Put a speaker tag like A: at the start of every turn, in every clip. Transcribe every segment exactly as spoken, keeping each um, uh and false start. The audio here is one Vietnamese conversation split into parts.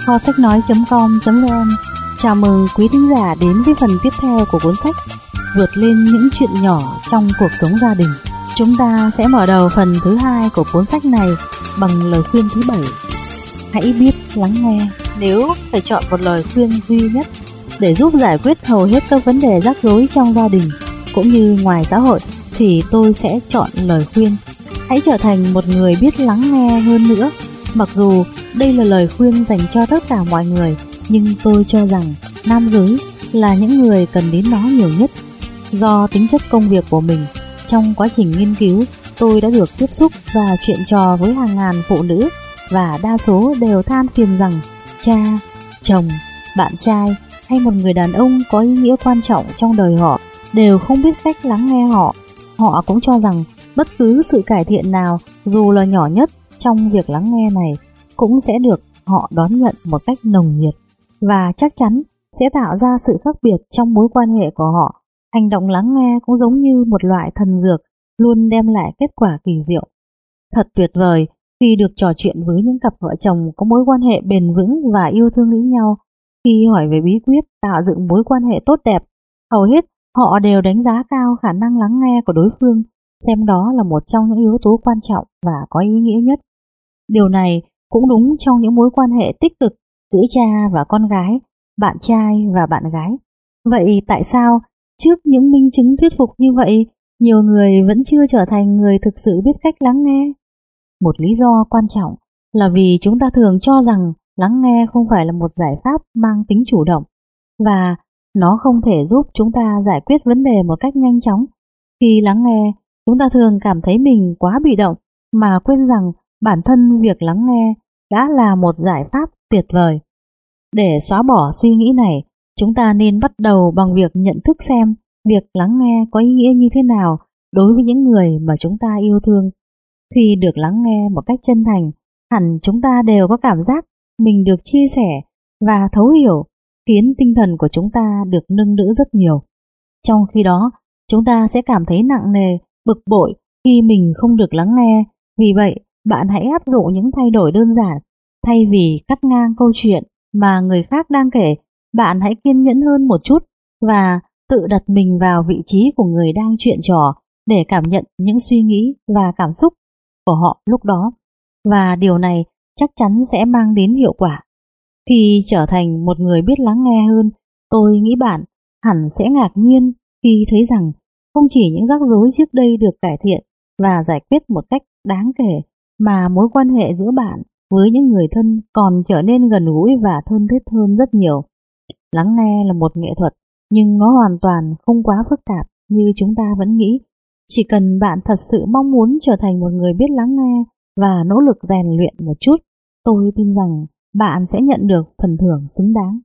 A: kho sách nói chấm com chấm vn. Chào mừng quý thính giả đến với phần tiếp theo của cuốn sách Vượt lên những chuyện nhỏ trong cuộc sống gia đình. Chúng ta sẽ mở đầu phần thứ hai của cuốn sách này bằng lời khuyên thứ bảy. Hãy biết lắng nghe. Nếu phải chọn một lời khuyên duy nhất để giúp giải quyết hầu hết các vấn đề rắc rối trong gia đình cũng như ngoài xã hội, thì tôi sẽ chọn lời khuyên hãy trở thành một người biết lắng nghe hơn nữa. Mặc dù đây là lời khuyên dành cho tất cả mọi người, nhưng tôi cho rằng nam giới là những người cần đến nó nhiều nhất. Do tính chất công việc của mình, trong quá trình nghiên cứu, tôi đã được tiếp xúc và chuyện trò với hàng ngàn phụ nữ, và đa số đều than phiền rằng cha, chồng, bạn trai hay một người đàn ông có ý nghĩa quan trọng trong đời họ đều không biết cách lắng nghe họ. Họ cũng cho rằng bất cứ sự cải thiện nào, dù là nhỏ nhất, trong việc lắng nghe này cũng sẽ được họ đón nhận một cách nồng nhiệt, và chắc chắn sẽ tạo ra sự khác biệt trong mối quan hệ của họ. Hành động lắng nghe cũng giống như một loại thần dược, luôn đem lại kết quả kỳ diệu. Thật tuyệt vời khi được trò chuyện với những cặp vợ chồng có mối quan hệ bền vững và yêu thương lẫn nhau. Khi hỏi về bí quyết tạo dựng mối quan hệ tốt đẹp, hầu hết họ đều đánh giá cao khả năng lắng nghe của đối phương, xem đó là một trong những yếu tố quan trọng và có ý nghĩa nhất. Điều này cũng đúng trong những mối quan hệ tích cực giữa cha và con gái, bạn trai và bạn gái. Vậy tại sao trước những minh chứng thuyết phục như vậy, nhiều người vẫn chưa trở thành người thực sự biết cách lắng nghe? Một lý do quan trọng là vì chúng ta thường cho rằng lắng nghe không phải là một giải pháp mang tính chủ động, và nó không thể giúp chúng ta giải quyết vấn đề một cách nhanh chóng. Khi lắng nghe, chúng ta thường cảm thấy mình quá bị động, mà quên rằng bản thân việc lắng nghe đã là một giải pháp tuyệt vời. Để xóa bỏ suy nghĩ này, chúng ta nên bắt đầu bằng việc nhận thức xem việc lắng nghe có ý nghĩa như thế nào đối với những người mà chúng ta yêu thương. Khi được lắng nghe một cách chân thành, hẳn chúng ta đều có cảm giác mình được chia sẻ và thấu hiểu, khiến tinh thần của chúng ta được nâng đỡ rất nhiều. Trong khi đó, chúng ta sẽ cảm thấy nặng nề, bực bội khi mình không được lắng nghe. Vì vậy, bạn hãy áp dụng những thay đổi đơn giản. Thay vì cắt ngang câu chuyện mà người khác đang kể, bạn hãy kiên nhẫn hơn một chút và tự đặt mình vào vị trí của người đang chuyện trò để cảm nhận những suy nghĩ và cảm xúc của họ lúc đó. Và điều này chắc chắn sẽ mang đến hiệu quả. Khi trở thành một người biết lắng nghe hơn, tôi nghĩ bạn hẳn sẽ ngạc nhiên khi thấy rằng không chỉ những rắc rối trước đây được cải thiện và giải quyết một cách đáng kể, mà mối quan hệ giữa bạn với những người thân còn trở nên gần gũi và thân thiết hơn rất nhiều. Lắng nghe là một nghệ thuật, nhưng nó hoàn toàn không quá phức tạp như chúng ta vẫn nghĩ. Chỉ cần bạn thật sự mong muốn trở thành một người biết lắng nghe và nỗ lực rèn luyện một chút, tôi tin rằng bạn sẽ nhận được phần thưởng xứng đáng.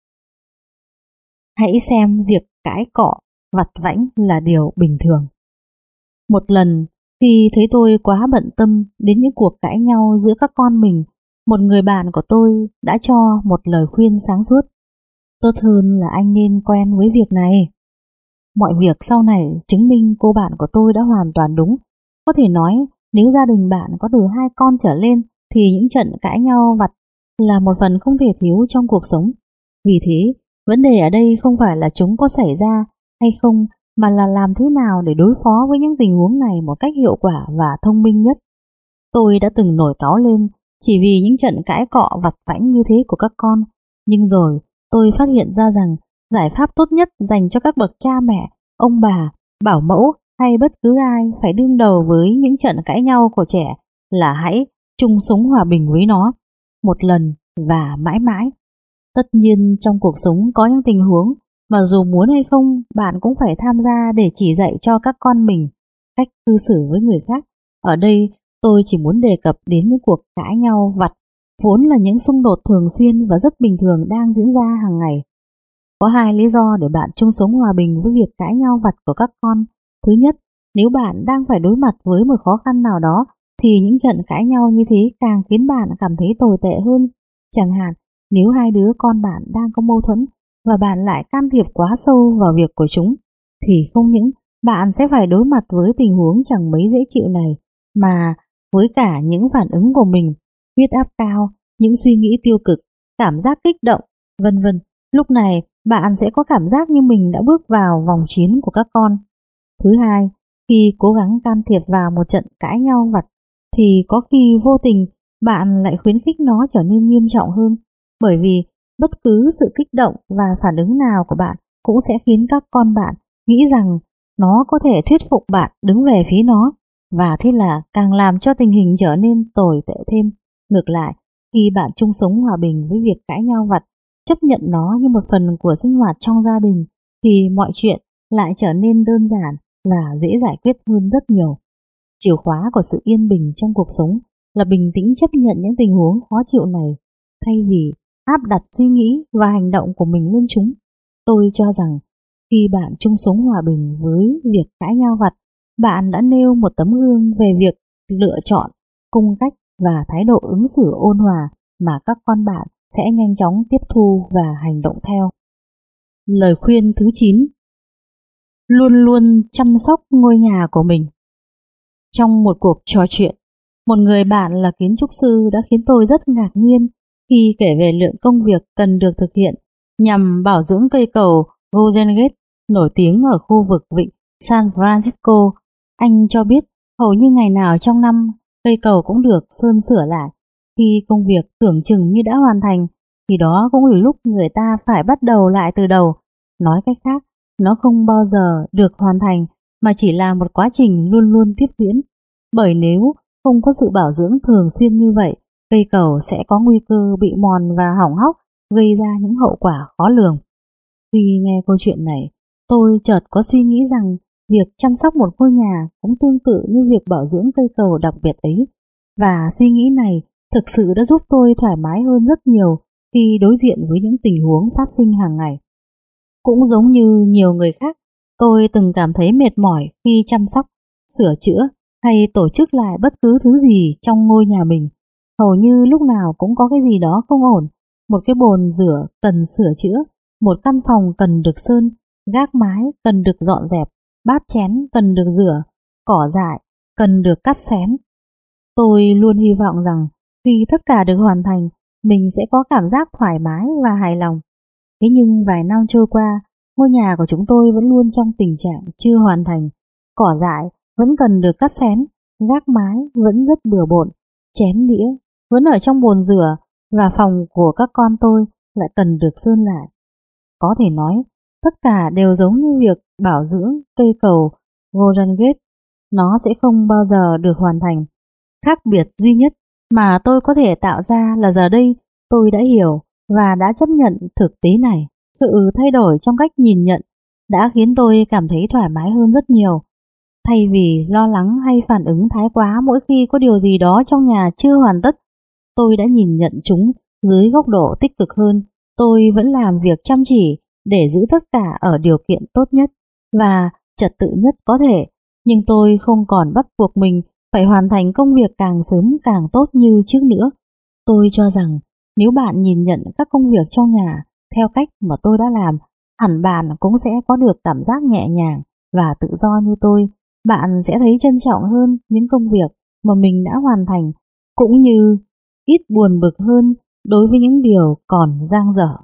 A: Hãy xem việc cãi cọ, vặt vãnh là điều bình thường. Một lần, khi thấy tôi quá bận tâm đến những cuộc cãi nhau giữa các con mình, một người bạn của tôi đã cho một lời khuyên sáng suốt. Tốt hơn là anh nên quen với việc này. Mọi việc sau này chứng minh cô bạn của tôi đã hoàn toàn đúng. Có thể nói, nếu gia đình bạn có từ hai con trở lên, thì những trận cãi nhau vặt là một phần không thể thiếu trong cuộc sống. Vì thế, vấn đề ở đây không phải là chúng có xảy ra hay không, mà là làm thế nào để đối phó với những tình huống này một cách hiệu quả và thông minh nhất. Tôi đã từng nổi cáu lên chỉ vì những trận cãi cọ vặt vãnh như thế của các con, nhưng rồi tôi phát hiện ra rằng giải pháp tốt nhất dành cho các bậc cha mẹ, ông bà, bảo mẫu hay bất cứ ai phải đương đầu với những trận cãi nhau của trẻ là hãy chung sống hòa bình với nó, một lần và mãi mãi. Tất nhiên trong cuộc sống có những tình huống mà dù muốn hay không, bạn cũng phải tham gia để chỉ dạy cho các con mình cách cư xử với người khác. Ở đây tôi chỉ muốn đề cập đến những cuộc cãi nhau vặt, vốn là những xung đột thường xuyên và rất bình thường đang diễn ra hàng ngày. Có hai lý do để bạn chung sống hòa bình với việc cãi nhau vặt của các con. Thứ nhất, nếu bạn đang phải đối mặt với một khó khăn nào đó, thì những trận cãi nhau như thế càng khiến bạn cảm thấy tồi tệ hơn. Chẳng hạn, nếu hai đứa con bạn đang có mâu thuẫn và bạn lại can thiệp quá sâu vào việc của chúng, thì không những bạn sẽ phải đối mặt với tình huống chẳng mấy dễ chịu này, mà với cả những phản ứng của mình, huyết áp cao, những suy nghĩ tiêu cực cảm giác kích động, vân vân. Lúc này bạn sẽ có cảm giác như mình đã bước vào vòng chiến của các con. Thứ hai, khi cố gắng can thiệp vào một trận cãi nhau vặt thì có khi vô tình bạn lại khuyến khích nó trở nên nghiêm trọng hơn, bởi vì bất cứ sự kích động và phản ứng nào của bạn cũng sẽ khiến các con bạn nghĩ rằng nó có thể thuyết phục bạn đứng về phía nó, và thế là càng làm cho tình hình trở nên tồi tệ thêm. Ngược lại, khi bạn chung sống hòa bình với việc cãi nhau vặt, chấp nhận nó như một phần của sinh hoạt trong gia đình, thì mọi chuyện lại trở nên đơn giản và dễ giải quyết hơn rất nhiều. Chìa khóa của sự yên bình trong cuộc sống là bình tĩnh chấp nhận những tình huống khó chịu này, thay vì áp đặt suy nghĩ và hành động của mình lên chúng. Tôi cho rằng khi bạn chung sống hòa bình với việc cãi nhau vặt, bạn đã nêu một tấm gương về việc lựa chọn, cung cách và thái độ ứng xử ôn hòa mà các con bạn sẽ nhanh chóng tiếp thu và hành động theo. Lời khuyên thứ chín. Luôn luôn chăm sóc ngôi nhà của mình. Trong một cuộc trò chuyện, một người bạn là kiến trúc sư đã khiến tôi rất ngạc nhiên khi kể về lượng công việc cần được thực hiện nhằm bảo dưỡng cây cầu Golden Gate nổi tiếng ở khu vực vịnh San Francisco. Anh cho biết hầu như ngày nào trong năm cây cầu cũng được sơn sửa lại. Khi công việc tưởng chừng như đã hoàn thành thì đó cũng là lúc người ta phải bắt đầu lại từ đầu. Nói cách khác, nó không bao giờ được hoàn thành mà chỉ là một quá trình luôn luôn tiếp diễn. Bởi nếu không có sự bảo dưỡng thường xuyên như vậy, cây cầu sẽ có nguy cơ bị mòn và hỏng hóc, gây ra những hậu quả khó lường. Khi nghe câu chuyện này, tôi chợt có suy nghĩ rằng việc chăm sóc một ngôi nhà cũng tương tự như việc bảo dưỡng cây cầu đặc biệt ấy. Và suy nghĩ này thực sự đã giúp tôi thoải mái hơn rất nhiều khi đối diện với những tình huống phát sinh hàng ngày. Cũng giống như nhiều người khác, tôi từng cảm thấy mệt mỏi khi chăm sóc, sửa chữa hay tổ chức lại bất cứ thứ gì trong ngôi nhà mình. Hầu như lúc nào cũng có cái gì đó không ổn. Một cái bồn rửa cần sửa chữa, một căn phòng cần được sơn, gác mái cần được dọn dẹp, bát chén cần được rửa, cỏ dại cần được cắt xén. Tôi luôn hy vọng rằng khi tất cả được hoàn thành, mình sẽ có cảm giác thoải mái và hài lòng. Thế nhưng vài năm trôi qua, ngôi nhà của chúng tôi vẫn luôn trong tình trạng chưa hoàn thành. Cỏ dại vẫn cần được cắt xén, gác mái vẫn rất bừa bộn, chén đĩa vẫn ở trong bồn rửa và phòng của các con tôi lại cần được sơn lại. Có thể nói, tất cả đều giống như việc bảo dưỡng cây cầu Golden Gate, nó sẽ không bao giờ được hoàn thành. Khác biệt duy nhất mà tôi có thể tạo ra là giờ đây tôi đã hiểu và đã chấp nhận thực tế này. Sự thay đổi trong cách nhìn nhận đã khiến tôi cảm thấy thoải mái hơn rất nhiều. Thay vì lo lắng hay phản ứng thái quá mỗi khi có điều gì đó trong nhà chưa hoàn tất, tôi đã nhìn nhận chúng dưới góc độ tích cực hơn. Tôi vẫn làm việc chăm chỉ để giữ tất cả ở điều kiện tốt nhất và trật tự nhất có thể, nhưng tôi không còn bắt buộc mình phải hoàn thành công việc càng sớm càng tốt như trước nữa. Tôi cho rằng nếu bạn nhìn nhận các công việc trong nhà theo cách mà tôi đã làm, hẳn bạn cũng sẽ có được cảm giác nhẹ nhàng và tự do như tôi. Bạn sẽ thấy trân trọng hơn những công việc mà mình đã hoàn thành, cũng như ít buồn bực hơn đối với những điều còn dang dở.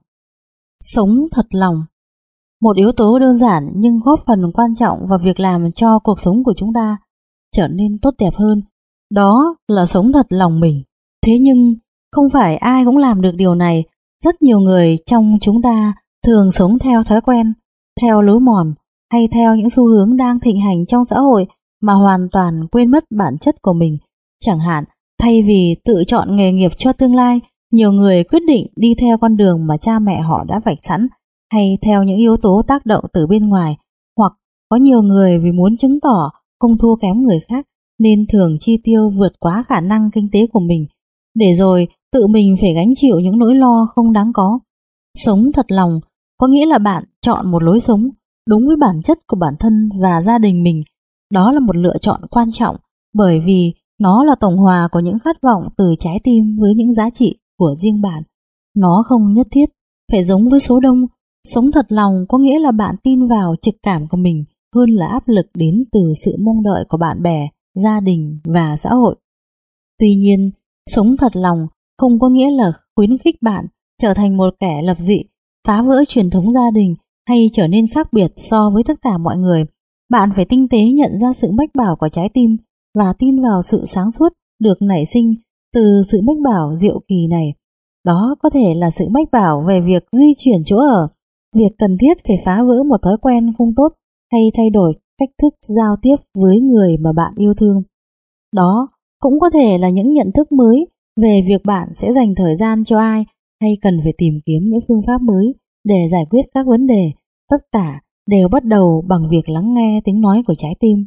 A: Sống thật lòng. Một yếu tố đơn giản nhưng góp phần quan trọng vào việc làm cho cuộc sống của chúng ta trở nên tốt đẹp hơn, đó là sống thật lòng mình. Thế nhưng không phải ai cũng làm được điều này. Rất nhiều người trong chúng ta thường sống theo thói quen, theo lối mòn hay theo những xu hướng đang thịnh hành trong xã hội mà hoàn toàn quên mất bản chất của mình. Chẳng hạn, thay vì tự chọn nghề nghiệp cho tương lai, nhiều người quyết định đi theo con đường mà cha mẹ họ đã vạch sẵn, hay theo những yếu tố tác động từ bên ngoài. Hoặc có nhiều người vì muốn chứng tỏ không thua kém người khác nên thường chi tiêu vượt quá khả năng kinh tế của mình, để rồi tự mình phải gánh chịu những nỗi lo không đáng có. Sống thật lòng có nghĩa là bạn chọn một lối sống đúng với bản chất của bản thân và gia đình mình. Đó là một lựa chọn quan trọng bởi vì nó là tổng hòa của những khát vọng từ trái tim với những giá trị của riêng bạn. Nó không nhất thiết phải giống với số đông. Sống thật lòng có nghĩa là bạn tin vào trực cảm của mình hơn là áp lực đến từ sự mong đợi của bạn bè, gia đình và xã hội. Tuy nhiên, sống thật lòng không có nghĩa là khuyến khích bạn trở thành một kẻ lập dị, phá vỡ truyền thống gia đình hay trở nên khác biệt so với tất cả mọi người, bạn phải tinh tế nhận ra sự mách bảo của trái tim và tin vào sự sáng suốt được nảy sinh từ sự mách bảo diệu kỳ này. Đó có thể là sự mách bảo về việc di chuyển chỗ ở, việc cần thiết phải phá vỡ một thói quen không tốt hay thay đổi cách thức giao tiếp với người mà bạn yêu thương. Đó cũng có thể là những nhận thức mới về việc bạn sẽ dành thời gian cho ai hay cần phải tìm kiếm những phương pháp mới để giải quyết các vấn đề. Tất cả đều bắt đầu bằng việc lắng nghe tiếng nói của trái tim.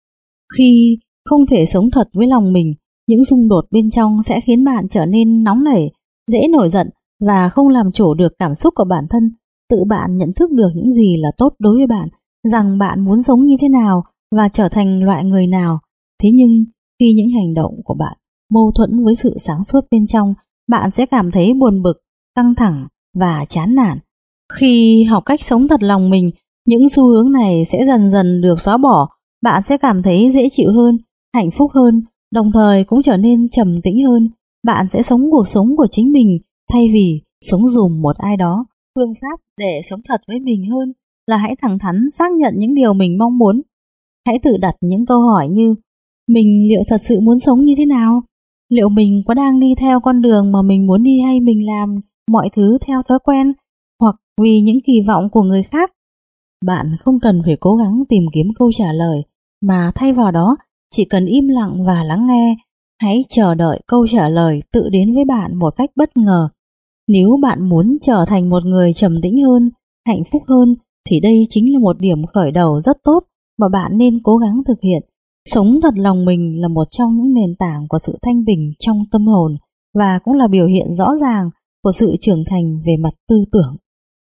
A: Khi không thể sống thật với lòng mình, những xung đột bên trong sẽ khiến bạn trở nên nóng nảy, dễ nổi giận và không làm chủ được cảm xúc của bản thân. Tự bạn nhận thức được những gì là tốt đối với bạn, rằng bạn muốn sống như thế nào và trở thành loại người nào. Thế nhưng khi những hành động của bạn mâu thuẫn với sự sáng suốt bên trong, bạn sẽ cảm thấy buồn bực, căng thẳng và chán nản. Khi học cách sống thật lòng mình, những xu hướng này sẽ dần dần được xóa bỏ. Bạn sẽ cảm thấy dễ chịu hơn, hạnh phúc hơn, đồng thời cũng trở nên trầm tĩnh hơn. Bạn sẽ sống cuộc sống của chính mình thay vì sống dùm một ai đó. Phương pháp để sống thật với mình hơn là hãy thẳng thắn xác nhận những điều mình mong muốn. Hãy tự đặt những câu hỏi như: mình liệu thật sự muốn sống như thế nào? Liệu mình có đang đi theo con đường mà mình muốn đi, hay mình làm mọi thứ theo thói quen hoặc vì những kỳ vọng của người khác? Bạn không cần phải cố gắng tìm kiếm câu trả lời, mà thay vào đó chỉ cần im lặng và lắng nghe. Hãy chờ đợi câu trả lời tự đến với bạn một cách bất ngờ. Nếu bạn muốn trở thành một người trầm tĩnh hơn, hạnh phúc hơn, thì đây chính là một điểm khởi đầu rất tốt mà bạn nên cố gắng thực hiện. Sống thật lòng mình là một trong những nền tảng của sự thanh bình trong tâm hồn và cũng là biểu hiện rõ ràng của sự trưởng thành về mặt tư tưởng.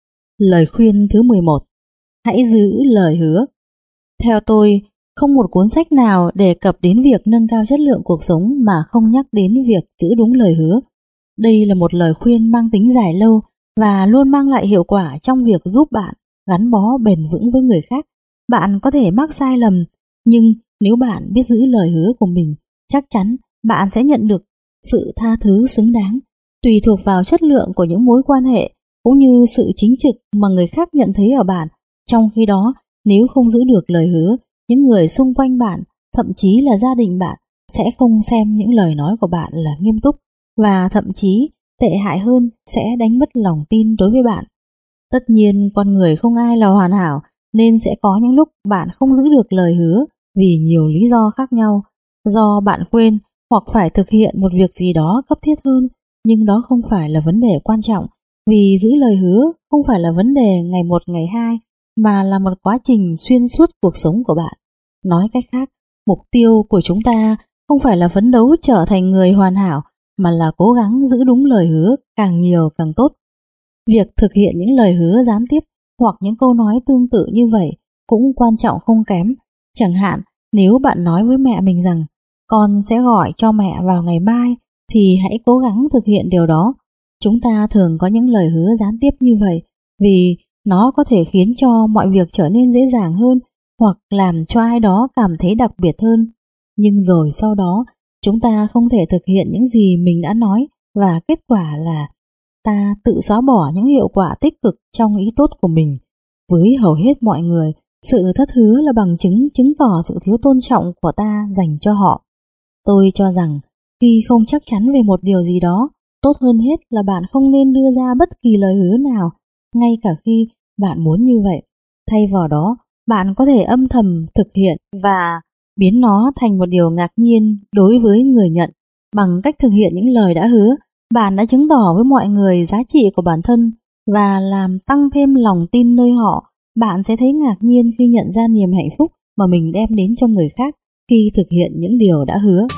A: Lời khuyên thứ mười một. Hãy giữ lời hứa. Theo tôi, không một cuốn sách nào đề cập đến việc nâng cao chất lượng cuộc sống mà không nhắc đến việc giữ đúng lời hứa. Đây là một lời khuyên mang tính dài lâu và luôn mang lại hiệu quả trong việc giúp bạn gắn bó bền vững với người khác. Bạn có thể mắc sai lầm, nhưng nếu bạn biết giữ lời hứa của mình, chắc chắn bạn sẽ nhận được sự tha thứ xứng đáng. Tùy thuộc vào chất lượng của những mối quan hệ cũng như sự chính trực mà người khác nhận thấy ở bạn. Trong khi đó, nếu không giữ được lời hứa, những người xung quanh bạn, thậm chí là gia đình bạn, sẽ không xem những lời nói của bạn là nghiêm túc, và thậm chí tệ hại hơn, sẽ đánh mất lòng tin đối với bạn. Tất nhiên, con người không ai là hoàn hảo, nên sẽ có những lúc bạn không giữ được lời hứa vì nhiều lý do khác nhau, do bạn quên hoặc phải thực hiện một việc gì đó cấp thiết hơn. Nhưng đó không phải là vấn đề quan trọng, vì giữ lời hứa không phải là vấn đề ngày một ngày hai, mà là một quá trình xuyên suốt cuộc sống của bạn. Nói cách khác, mục tiêu của chúng ta không phải là phấn đấu trở thành người hoàn hảo, mà là cố gắng giữ đúng lời hứa, càng nhiều càng tốt. Việc thực hiện những lời hứa gián tiếp hoặc những câu nói tương tự như vậy cũng quan trọng không kém. Chẳng hạn, nếu bạn nói với mẹ mình rằng con sẽ gọi cho mẹ vào ngày mai, thì hãy cố gắng thực hiện điều đó. Chúng ta thường có những lời hứa gián tiếp như vậy vì nó có thể khiến cho mọi việc trở nên dễ dàng hơn hoặc làm cho ai đó cảm thấy đặc biệt hơn. Nhưng rồi sau đó, chúng ta không thể thực hiện những gì mình đã nói, và kết quả là ta tự xóa bỏ những hiệu quả tích cực trong ý tốt của mình. Với hầu hết mọi người, sự thất hứa là bằng chứng chứng tỏ sự thiếu tôn trọng của ta dành cho họ. Tôi cho rằng khi không chắc chắn về một điều gì đó, tốt hơn hết là bạn không nên đưa ra bất kỳ lời hứa nào, ngay cả khi bạn muốn như vậy. Thay vào đó, bạn có thể âm thầm thực hiện và biến nó thành một điều ngạc nhiên đối với người nhận. Bằng cách thực hiện những lời đã hứa, bạn đã chứng tỏ với mọi người giá trị của bản thân và làm tăng thêm lòng tin nơi họ. Bạn sẽ thấy ngạc nhiên khi nhận ra niềm hạnh phúc mà mình đem đến cho người khác khi thực hiện những điều đã hứa.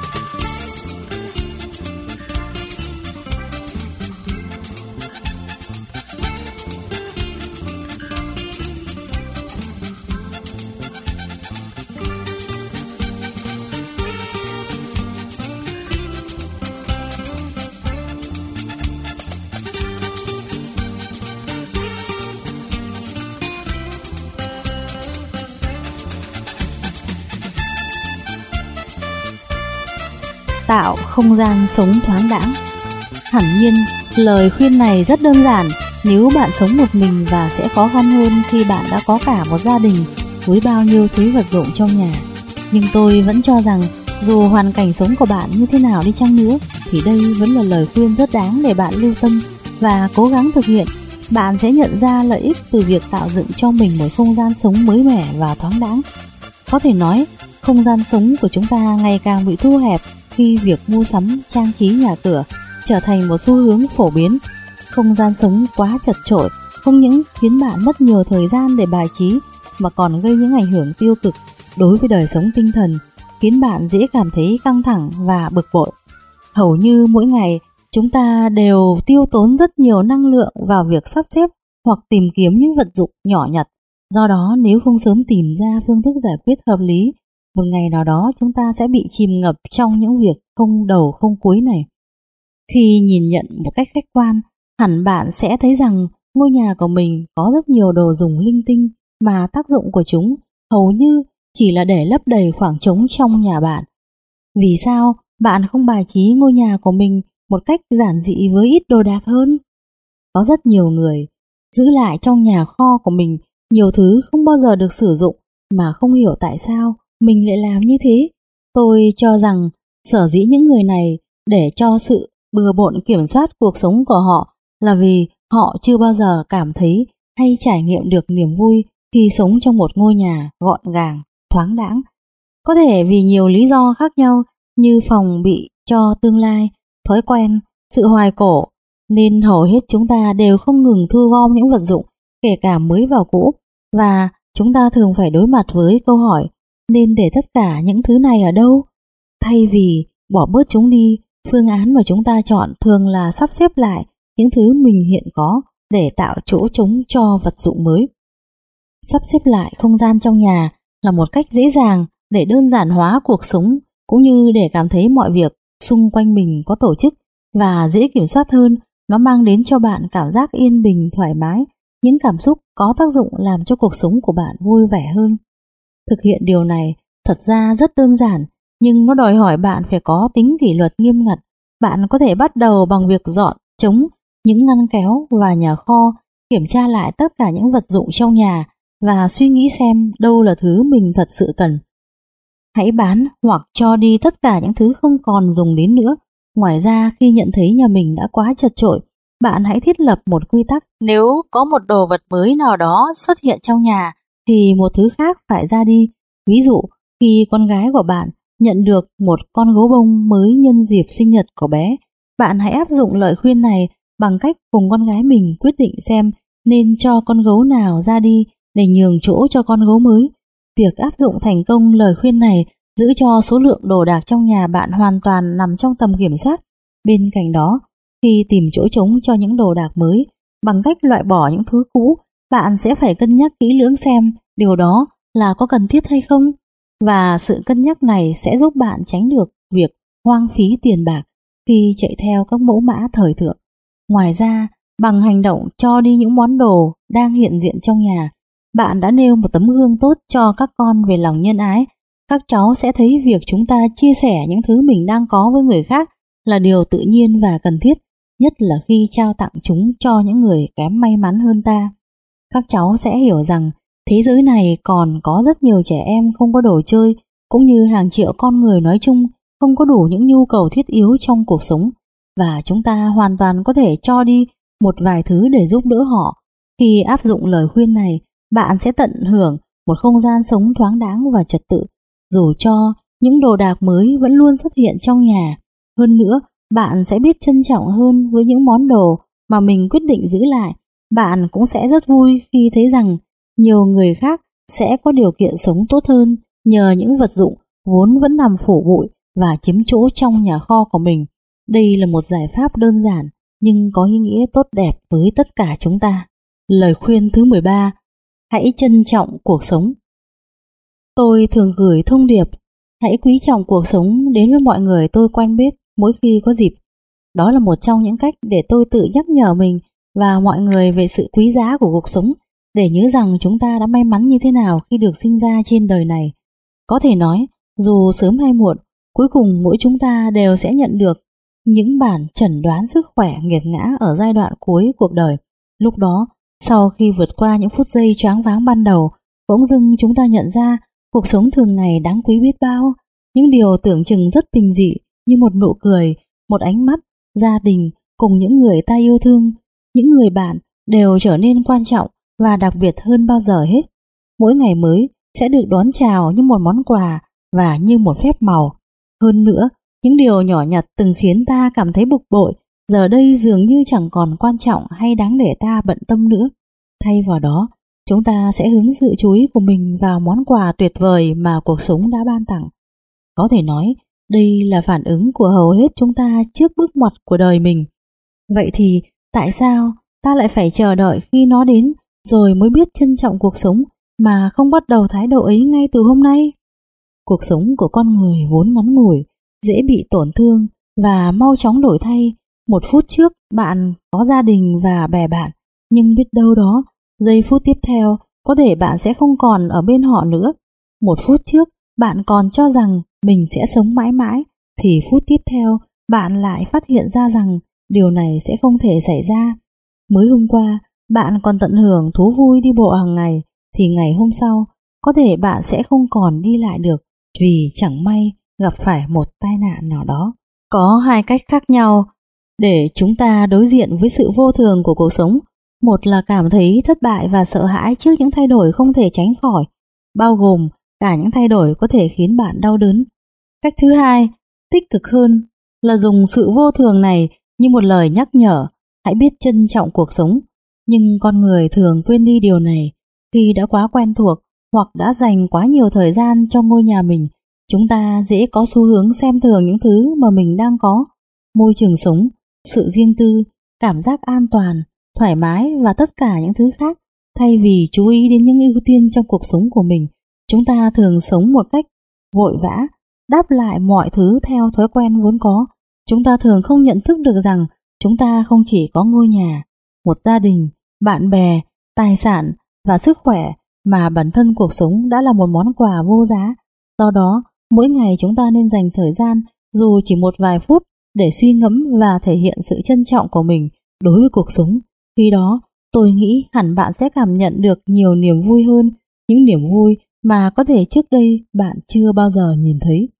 A: Tạo không gian sống thoáng đãng. Hẳn nhiên, Lời khuyên này rất đơn giản nếu bạn sống một mình, và sẽ khó khăn hơn khi bạn đã có cả một gia đình với bao nhiêu thứ vật dụng trong nhà. Nhưng tôi vẫn cho rằng dù hoàn cảnh sống của bạn như thế nào đi chăng nữa, thì đây vẫn là lời khuyên rất đáng để bạn lưu tâm và cố gắng thực hiện. Bạn sẽ nhận ra lợi ích từ việc tạo dựng cho mình một không gian sống mới mẻ và thoáng đãng. Có thể nói, không gian sống của chúng ta ngày càng bị thu hẹp khi việc mua sắm, trang trí nhà cửa trở thành một xu hướng phổ biến. Không gian sống quá chật chội không những khiến bạn mất nhiều thời gian để bài trí, mà còn gây những ảnh hưởng tiêu cực đối với đời sống tinh thần, khiến bạn dễ cảm thấy căng thẳng và bực bội. Hầu như mỗi ngày, chúng ta đều tiêu tốn rất nhiều năng lượng vào việc sắp xếp hoặc tìm kiếm những vật dụng nhỏ nhặt. Do đó, nếu không sớm tìm ra phương thức giải quyết hợp lý, một ngày nào đó chúng ta sẽ bị chìm ngập trong những việc không đầu không cuối này. Khi nhìn nhận một cách khách quan, hẳn bạn sẽ thấy rằng ngôi nhà của mình có rất nhiều đồ dùng linh tinh mà tác dụng của chúng hầu như chỉ là để lấp đầy khoảng trống trong nhà bạn. Vì sao bạn không bài trí ngôi nhà của mình một cách giản dị với ít đồ đạc hơn? Có rất nhiều người giữ lại trong nhà kho của mình nhiều thứ không bao giờ được sử dụng, mà không hiểu tại sao mình lại làm như thế. Tôi cho rằng sở dĩ những người này để cho sự bừa bộn kiểm soát cuộc sống của họ là vì họ chưa bao giờ cảm thấy hay trải nghiệm được niềm vui khi sống trong một ngôi nhà gọn gàng, thoáng đãng. Có thể vì nhiều lý do khác nhau như phòng bị cho tương lai, thói quen, sự hoài cổ, nên hầu hết chúng ta đều không ngừng thu gom những vật dụng, kể cả mới vào cũ, và chúng ta thường phải đối mặt với câu hỏi nên để tất cả những thứ này ở đâu? Thay vì bỏ bớt chúng đi, phương án mà chúng ta chọn thường là sắp xếp lại những thứ mình hiện có để tạo chỗ trống cho vật dụng mới. Sắp xếp lại không gian trong nhà là một cách dễ dàng để đơn giản hóa cuộc sống, cũng như để cảm thấy mọi việc xung quanh mình có tổ chức và dễ kiểm soát hơn. Nó mang đến cho bạn cảm giác yên bình, thoải mái, những cảm xúc có tác dụng làm cho cuộc sống của bạn vui vẻ hơn. Thực hiện điều này thật ra rất đơn giản, nhưng nó đòi hỏi bạn phải có tính kỷ luật nghiêm ngặt. Bạn có thể bắt đầu bằng việc dọn trống những ngăn kéo và nhà kho, kiểm tra lại tất cả những vật dụng trong nhà và suy nghĩ xem đâu là thứ mình thật sự cần. Hãy bán hoặc cho đi tất cả những thứ không còn dùng đến nữa. Ngoài ra, khi nhận thấy nhà mình đã quá chật chội, bạn hãy thiết lập một quy tắc. Nếu có một đồ vật mới nào đó xuất hiện trong nhà thì một thứ khác phải ra đi. Ví dụ, khi con gái của bạn nhận được một con gấu bông mới nhân dịp sinh nhật của bé, bạn hãy áp dụng lời khuyên này bằng cách cùng con gái mình quyết định xem nên cho con gấu nào ra đi để nhường chỗ cho con gấu mới. Việc áp dụng thành công lời khuyên này giữ cho số lượng đồ đạc trong nhà bạn hoàn toàn nằm trong tầm kiểm soát. Bên cạnh đó, khi tìm chỗ trống cho những đồ đạc mới bằng cách loại bỏ những thứ cũ, bạn sẽ phải cân nhắc kỹ lưỡng xem điều đó là có cần thiết hay không. Và sự cân nhắc này sẽ giúp bạn tránh được việc hoang phí tiền bạc khi chạy theo các mẫu mã thời thượng. Ngoài ra, bằng hành động cho đi những món đồ đang hiện diện trong nhà, bạn đã nêu một tấm gương tốt cho các con về lòng nhân ái. Các cháu sẽ thấy việc chúng ta chia sẻ những thứ mình đang có với người khác là điều tự nhiên và cần thiết, nhất là khi trao tặng chúng cho những người kém may mắn hơn ta. Các cháu sẽ hiểu rằng thế giới này còn có rất nhiều trẻ em không có đồ chơi, cũng như hàng triệu con người nói chung không có đủ những nhu cầu thiết yếu trong cuộc sống, và chúng ta hoàn toàn có thể cho đi một vài thứ để giúp đỡ họ. Khi áp dụng lời khuyên này, bạn sẽ tận hưởng một không gian sống thoáng đãng và trật tự, dù cho những đồ đạc mới vẫn luôn xuất hiện trong nhà. Hơn nữa, bạn sẽ biết trân trọng hơn với những món đồ mà mình quyết định giữ lại. Bạn cũng sẽ rất vui khi thấy rằng nhiều người khác sẽ có điều kiện sống tốt hơn nhờ những vật dụng vốn vẫn nằm phủ bụi và chiếm chỗ trong nhà kho của mình. Đây là một giải pháp đơn giản nhưng có ý nghĩa tốt đẹp với tất cả chúng ta. Lời khuyên thứ mười ba, hãy trân trọng cuộc sống. Tôi thường gửi thông điệp hãy quý trọng cuộc sống đến với mọi người tôi quen biết mỗi khi có dịp. Đó là một trong những cách để tôi tự nhắc nhở mình và mọi người về sự quý giá của cuộc sống, để nhớ rằng chúng ta đã may mắn như thế nào khi được sinh ra trên đời này. Có thể nói, dù sớm hay muộn, cuối cùng mỗi chúng ta đều sẽ nhận được những bản chẩn đoán sức khỏe nghiệt ngã ở giai đoạn cuối cuộc đời. Lúc đó, sau khi vượt qua những phút giây choáng váng ban đầu, bỗng dưng chúng ta nhận ra cuộc sống thường ngày đáng quý biết bao. Những điều tưởng chừng rất bình dị như một nụ cười, một ánh mắt, gia đình cùng những người ta yêu thương, những người bạn đều trở nên quan trọng và đặc biệt hơn bao giờ hết. Mỗi ngày mới sẽ được đón chào như một món quà và như một phép màu. Hơn nữa, những điều nhỏ nhặt từng khiến ta cảm thấy bực bội giờ đây dường như chẳng còn quan trọng hay đáng để ta bận tâm nữa. Thay vào đó, chúng ta sẽ hướng sự chú ý của mình vào món quà tuyệt vời mà cuộc sống đã ban tặng. Có thể nói, đây là phản ứng của hầu hết chúng ta trước bước ngoặt của đời mình. Vậy thì tại sao ta lại phải chờ đợi khi nó đến rồi mới biết trân trọng cuộc sống mà không bắt đầu thái độ ấy ngay từ hôm nay? Cuộc sống của con người vốn ngắn ngủi, dễ bị tổn thương và mau chóng đổi thay. Một phút trước bạn có gia đình và bè bạn, nhưng biết đâu đó, giây phút tiếp theo có thể bạn sẽ không còn ở bên họ nữa. Một phút trước bạn còn cho rằng mình sẽ sống mãi mãi, thì phút tiếp theo bạn lại phát hiện ra rằng điều này sẽ không thể xảy ra. Mới hôm qua bạn còn tận hưởng thú vui đi bộ hàng ngày, thì ngày hôm sau có thể bạn sẽ không còn đi lại được vì chẳng may gặp phải một tai nạn nào đó. Có hai cách khác nhau để chúng ta đối diện với sự vô thường của cuộc sống. Một là cảm thấy thất bại và sợ hãi trước những thay đổi không thể tránh khỏi, bao gồm cả những thay đổi có thể khiến bạn đau đớn. Cách thứ hai, tích cực hơn, là dùng sự vô thường này như một lời nhắc nhở, hãy biết trân trọng cuộc sống. Nhưng con người thường quên đi điều này khi đã quá quen thuộc hoặc đã dành quá nhiều thời gian cho ngôi nhà mình. Chúng ta dễ có xu hướng xem thường những thứ mà mình đang có: môi trường sống, sự riêng tư, cảm giác an toàn, thoải mái và tất cả những thứ khác. Thay vì chú ý đến những ưu tiên trong cuộc sống của mình, chúng ta thường sống một cách vội vã, đáp lại mọi thứ theo thói quen vốn có. Chúng ta thường không nhận thức được rằng chúng ta không chỉ có ngôi nhà, một gia đình, bạn bè, tài sản và sức khỏe, mà bản thân cuộc sống đã là một món quà vô giá. Do đó, mỗi ngày chúng ta nên dành thời gian, dù chỉ một vài phút, để suy ngẫm và thể hiện sự trân trọng của mình đối với cuộc sống. Khi đó, tôi nghĩ hẳn bạn sẽ cảm nhận được nhiều niềm vui hơn, những niềm vui mà có thể trước đây bạn chưa bao giờ nhìn thấy.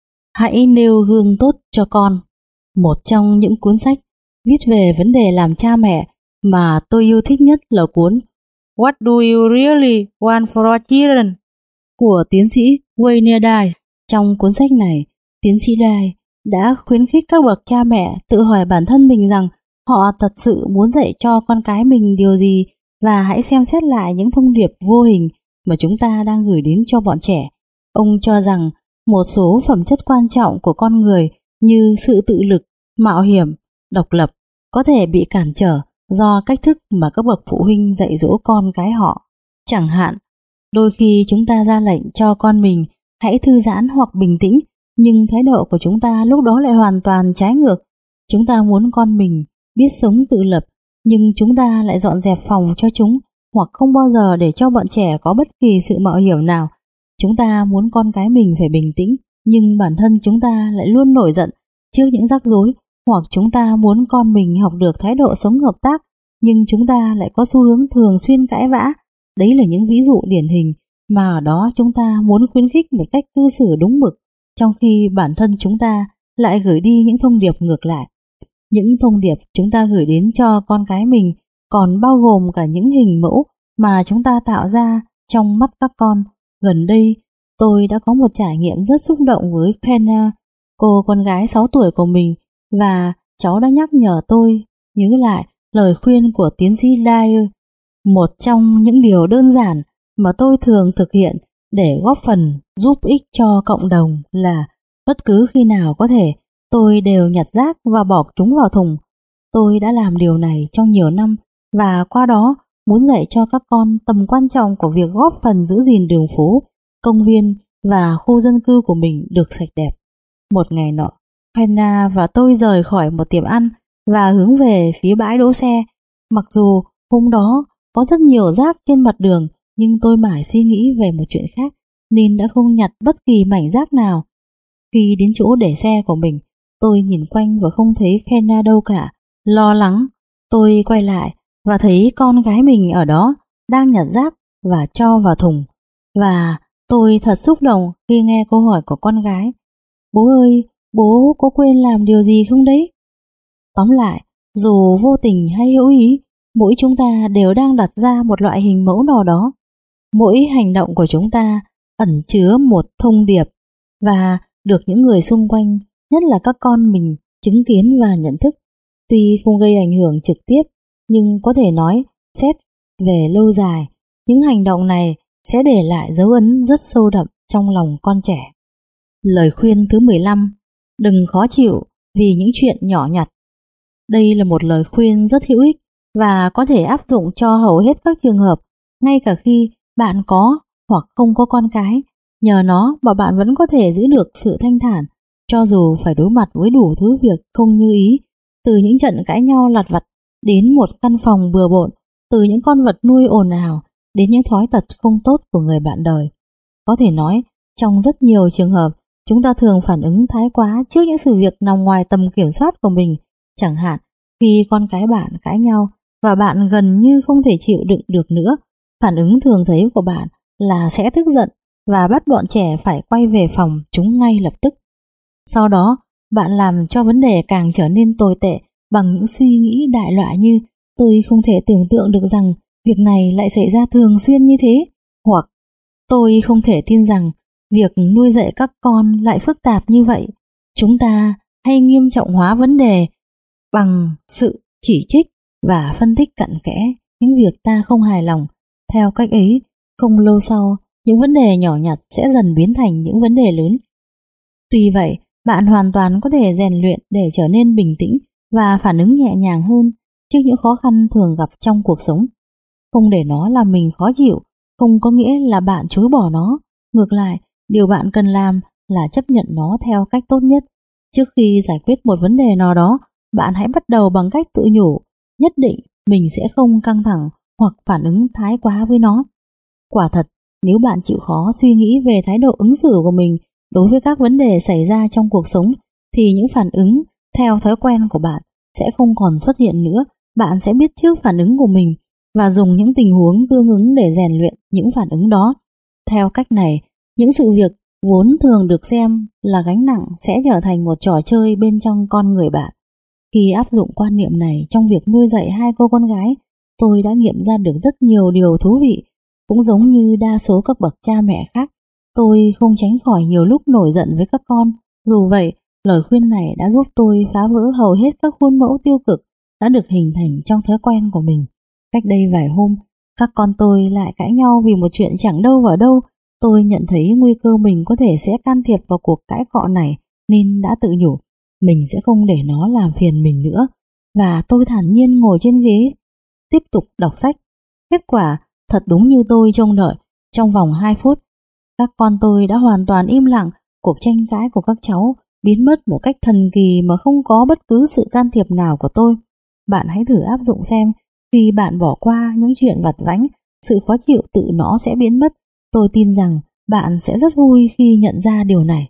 A: Hãy nêu gương tốt cho con. Một trong những cuốn sách viết về vấn đề làm cha mẹ mà tôi yêu thích nhất là cuốn What do you really want for your children của tiến sĩ Wayne Dyer. Trong cuốn sách này, tiến sĩ Dyer đã khuyến khích các bậc cha mẹ tự hỏi bản thân mình rằng họ thật sự muốn dạy cho con cái mình điều gì, và hãy xem xét lại những thông điệp vô hình mà chúng ta đang gửi đến cho bọn trẻ. Ông cho rằng một số phẩm chất quan trọng của con người như sự tự lực, mạo hiểm, độc lập có thể bị cản trở do cách thức mà các bậc phụ huynh dạy dỗ con cái họ. Chẳng hạn, đôi khi chúng ta ra lệnh cho con mình hãy thư giãn hoặc bình tĩnh, nhưng thái độ của chúng ta lúc đó lại hoàn toàn trái ngược. Chúng ta muốn con mình biết sống tự lập, nhưng chúng ta lại dọn dẹp phòng cho chúng, hoặc không bao giờ để cho bọn trẻ có bất kỳ sự mạo hiểm nào. Chúng ta muốn con cái mình phải bình tĩnh, nhưng bản thân chúng ta lại luôn nổi giận trước những rắc rối. Hoặc chúng ta muốn con mình học được thái độ sống hợp tác, nhưng chúng ta lại có xu hướng thường xuyên cãi vã. Đấy là những ví dụ điển hình mà ở đó chúng ta muốn khuyến khích một cách cư xử đúng mực, trong khi bản thân chúng ta lại gửi đi những thông điệp ngược lại. Những thông điệp chúng ta gửi đến cho con cái mình còn bao gồm cả những hình mẫu mà chúng ta tạo ra trong mắt các con. Gần đây, tôi đã có một trải nghiệm rất xúc động với Kenna, cô con gái sáu tuổi của mình, và cháu đã nhắc nhở tôi nhớ lại lời khuyên của tiến sĩ Dyer. Một trong những điều đơn giản mà tôi thường thực hiện để góp phần giúp ích cho cộng đồng là bất cứ khi nào có thể, tôi đều nhặt rác và bỏ chúng vào thùng. Tôi đã làm điều này trong nhiều năm, và qua đó muốn dạy cho các con tầm quan trọng của việc góp phần giữ gìn đường phố, công viên và khu dân cư của mình được sạch đẹp. Một ngày nọ, Hannah và tôi rời khỏi một tiệm ăn và hướng về phía bãi đỗ xe. Mặc dù hôm đó có rất nhiều rác trên mặt đường, nhưng tôi mãi suy nghĩ về một chuyện khác nên đã không nhặt bất kỳ mảnh rác nào. Khi đến chỗ để xe của mình, Tôi nhìn quanh và không thấy Kena đâu cả. Lo lắng, tôi quay lại và thấy con gái mình ở đó đang nhặt rác và cho vào thùng. Và tôi thật xúc động khi nghe câu hỏi của con gái. Bố ơi, bố có quên làm điều gì không đấy? Tóm lại, dù vô tình hay hữu ý, mỗi chúng ta đều đang đặt ra một loại hình mẫu nào đó. Mỗi hành động của chúng ta ẩn chứa một thông điệp và được những người xung quanh, nhất là các con mình, chứng kiến và nhận thức. Tuy không gây ảnh hưởng trực tiếp, nhưng có thể nói, xét về lâu dài, những hành động này sẽ để lại dấu ấn rất sâu đậm trong lòng con trẻ. Lời khuyên thứ mười lăm, đừng khó chịu vì những chuyện nhỏ nhặt. Đây là một lời khuyên rất hữu ích và có thể áp dụng cho hầu hết các trường hợp, ngay cả khi bạn có hoặc không có con cái. Nhờ nó mà bạn vẫn có thể giữ được sự thanh thản, cho dù phải đối mặt với đủ thứ việc không như ý, từ những trận cãi nhau lặt vặt đến một căn phòng bừa bộn, từ những con vật nuôi ồn ào đến những thói tật không tốt của người bạn đời. Có thể nói, trong rất nhiều trường hợp, chúng ta thường phản ứng thái quá trước những sự việc nằm ngoài tầm kiểm soát của mình. Chẳng hạn, khi con cái bạn cãi nhau và bạn gần như không thể chịu đựng được nữa, phản ứng thường thấy của bạn là sẽ tức giận và bắt bọn trẻ phải quay về phòng chúng ngay lập tức. Sau đó, bạn làm cho vấn đề càng trở nên tồi tệ bằng những suy nghĩ đại loại như tôi không thể tưởng tượng được rằng việc này lại xảy ra thường xuyên như thế, hoặc tôi không thể tin rằng việc nuôi dạy các con lại phức tạp như vậy. Chúng ta hay nghiêm trọng hóa vấn đề bằng sự chỉ trích và phân tích cặn kẽ những việc ta không hài lòng. Theo cách ấy, không lâu sau, những vấn đề nhỏ nhặt sẽ dần biến thành những vấn đề lớn. Tuy vậy, bạn hoàn toàn có thể rèn luyện để trở nên bình tĩnh và phản ứng nhẹ nhàng hơn trước những khó khăn thường gặp trong cuộc sống. Không để nó làm mình khó chịu không có nghĩa là bạn chối bỏ nó. Ngược lại, điều bạn cần làm là chấp nhận nó theo cách tốt nhất. Trước khi giải quyết một vấn đề nào đó, bạn hãy bắt đầu bằng cách tự nhủ, nhất định mình sẽ không căng thẳng hoặc phản ứng thái quá với nó. Quả thật, nếu bạn chịu khó suy nghĩ về thái độ ứng xử của mình đối với các vấn đề xảy ra trong cuộc sống, thì những phản ứng theo thói quen của bạn sẽ không còn xuất hiện nữa. Bạn sẽ biết trước phản ứng của mình và dùng những tình huống tương ứng để rèn luyện những phản ứng đó. Theo cách này, những sự việc vốn thường được xem là gánh nặng sẽ trở thành một trò chơi bên trong con người bạn. Khi áp dụng quan niệm này trong việc nuôi dạy hai cô con gái, tôi đã nghiệm ra được rất nhiều điều thú vị. Cũng giống như đa số các bậc cha mẹ khác, tôi không tránh khỏi nhiều lúc nổi giận với các con. Dù vậy, lời khuyên này đã giúp tôi phá vỡ hầu hết các khuôn mẫu tiêu cực đã được hình thành trong thói quen của mình. Cách đây vài hôm, các con tôi lại cãi nhau vì một chuyện chẳng đâu vào đâu. Tôi nhận thấy nguy cơ mình có thể sẽ can thiệp vào cuộc cãi cọ này nên đã tự nhủ mình sẽ không để nó làm phiền mình nữa. Và tôi thản nhiên ngồi trên ghế, tiếp tục đọc sách. Kết quả thật đúng như tôi trông đợi. Trong vòng hai phút, các con tôi đã hoàn toàn im lặng. Cuộc tranh cãi của các cháu biến mất một cách thần kỳ mà không có bất cứ sự can thiệp nào của tôi. Bạn hãy thử áp dụng xem. Khi bạn bỏ qua những chuyện vặt vãnh, sự khó chịu tự nó sẽ biến mất. Tôi tin rằng bạn sẽ rất vui khi nhận ra điều này.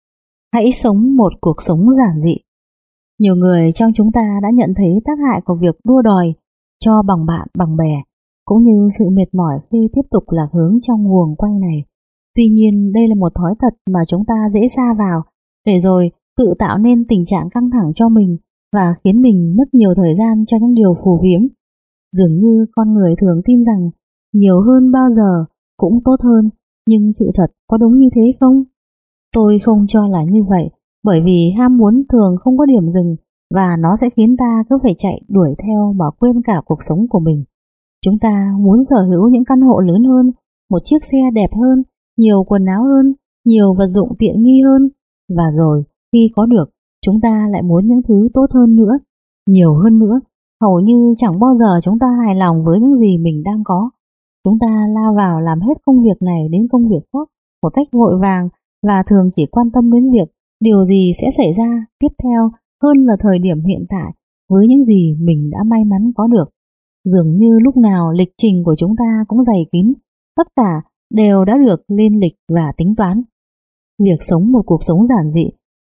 A: Hãy sống một cuộc sống giản dị. Nhiều người trong chúng ta đã nhận thấy tác hại của việc đua đòi cho bằng bạn bằng bè, cũng như sự mệt mỏi khi tiếp tục lạc hướng trong guồng quay này. Tuy nhiên, đây là một thói tật mà chúng ta dễ sa vào, để rồi tự tạo nên tình trạng căng thẳng cho mình và khiến mình mất nhiều thời gian cho những điều phù phiếm. Dường như con người thường tin rằng nhiều hơn bao giờ cũng tốt hơn, nhưng sự thật có đúng như thế không? Tôi không cho là như vậy, bởi vì ham muốn thường không có điểm dừng và nó sẽ khiến ta cứ phải chạy đuổi theo mà quên cả cuộc sống của mình. Chúng ta muốn sở hữu những căn hộ lớn hơn, một chiếc xe đẹp hơn, nhiều quần áo hơn, nhiều vật dụng tiện nghi hơn, và rồi khi có được, chúng ta lại muốn những thứ tốt hơn nữa, nhiều hơn nữa. Hầu như chẳng bao giờ chúng ta hài lòng với những gì mình đang có. Chúng ta lao vào làm hết công việc này đến công việc khác một cách vội vàng và thường chỉ quan tâm đến việc điều gì sẽ xảy ra tiếp theo hơn là thời điểm hiện tại với những gì mình đã may mắn có được. Dường như lúc nào lịch trình của chúng ta cũng dày kín, tất cả đều đã được lên lịch và tính toán. Việc sống một cuộc sống giản dị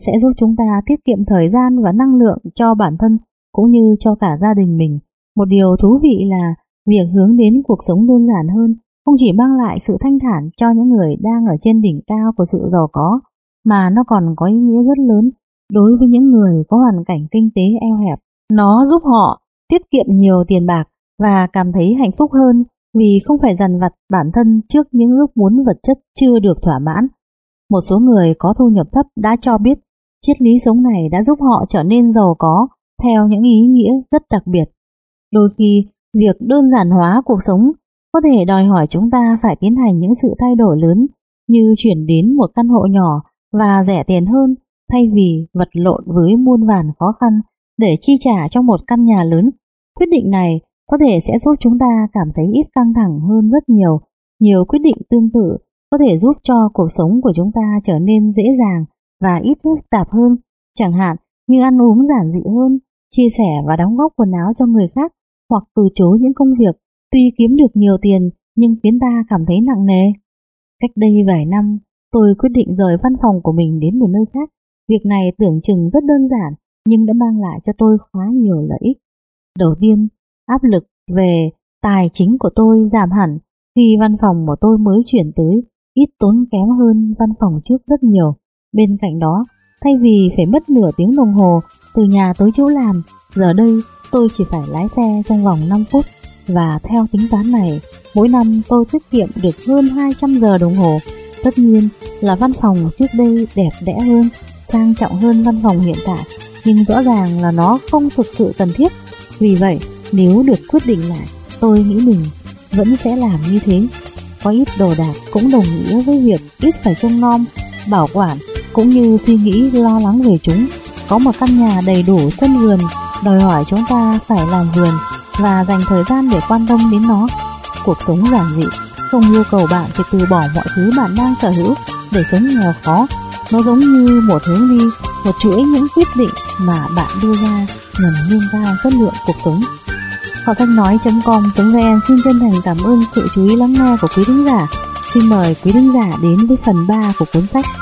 A: sẽ giúp chúng ta tiết kiệm thời gian và năng lượng cho bản thân cũng như cho cả gia đình mình. Một điều thú vị là việc hướng đến cuộc sống đơn giản hơn không chỉ mang lại sự thanh thản cho những người đang ở trên đỉnh cao của sự giàu có, mà nó còn có ý nghĩa rất lớn đối với những người có hoàn cảnh kinh tế eo hẹp. Nó giúp họ tiết kiệm nhiều tiền bạc và cảm thấy hạnh phúc hơn vì không phải dằn vặt bản thân trước những ước muốn vật chất chưa được thỏa mãn. Một số người có thu nhập thấp đã cho biết triết lý sống này đã giúp họ trở nên giàu có theo những ý nghĩa rất đặc biệt. Đôi khi, việc đơn giản hóa cuộc sống có thể đòi hỏi chúng ta phải tiến hành những sự thay đổi lớn như chuyển đến một căn hộ nhỏ và rẻ tiền hơn thay vì vật lộn với muôn vàn khó khăn để chi trả cho một căn nhà lớn. Quyết định này có thể sẽ giúp chúng ta cảm thấy ít căng thẳng hơn rất nhiều. Nhiều quyết định tương tự có thể giúp cho cuộc sống của chúng ta trở nên dễ dàng và ít phức tạp hơn, chẳng hạn như ăn uống giản dị hơn, chia sẻ và đóng góp quần áo cho người khác, hoặc từ chối những công việc tuy kiếm được nhiều tiền nhưng khiến ta cảm thấy nặng nề. Cách đây vài năm, tôi quyết định rời văn phòng của mình đến một nơi khác. Việc này tưởng chừng rất đơn giản nhưng đã mang lại cho tôi khá nhiều lợi ích. Đầu tiên, áp lực về tài chính của tôi giảm hẳn khi văn phòng của tôi mới chuyển tới ít tốn kém hơn văn phòng trước rất nhiều. Bên cạnh đó, thay vì phải mất nửa tiếng đồng hồ từ nhà tới chỗ làm, giờ đây tôi chỉ phải lái xe trong vòng năm phút. Và theo tính toán này, mỗi năm tôi tiết kiệm được hơn hai trăm giờ đồng hồ. Tất nhiên là văn phòng trước đây đẹp đẽ hơn, sang trọng hơn văn phòng hiện tại, nhưng rõ ràng là nó không thực sự cần thiết. Vì vậy, nếu được quyết định lại, tôi nghĩ mình vẫn sẽ làm như thế. Có ít đồ đạc cũng đồng nghĩa với việc ít phải trông nom, bảo quản cũng như suy nghĩ lo lắng về chúng. Có một căn nhà đầy đủ sân vườn đòi hỏi chúng ta phải làm vườn và dành thời gian để quan tâm đến nó. Cuộc sống giản dị không yêu cầu bạn phải từ bỏ mọi thứ bạn đang sở hữu để sống nghèo khó. Nó giống như một hướng đi, một chuỗi những quyết định mà bạn đưa ra nhằm nâng cao chất lượng cuộc sống. Họ sách nói chấm com chấm vn xin chân thành cảm ơn sự chú ý lắng nghe của quý thính giả. Xin mời quý thính giả đến với phần ba của cuốn sách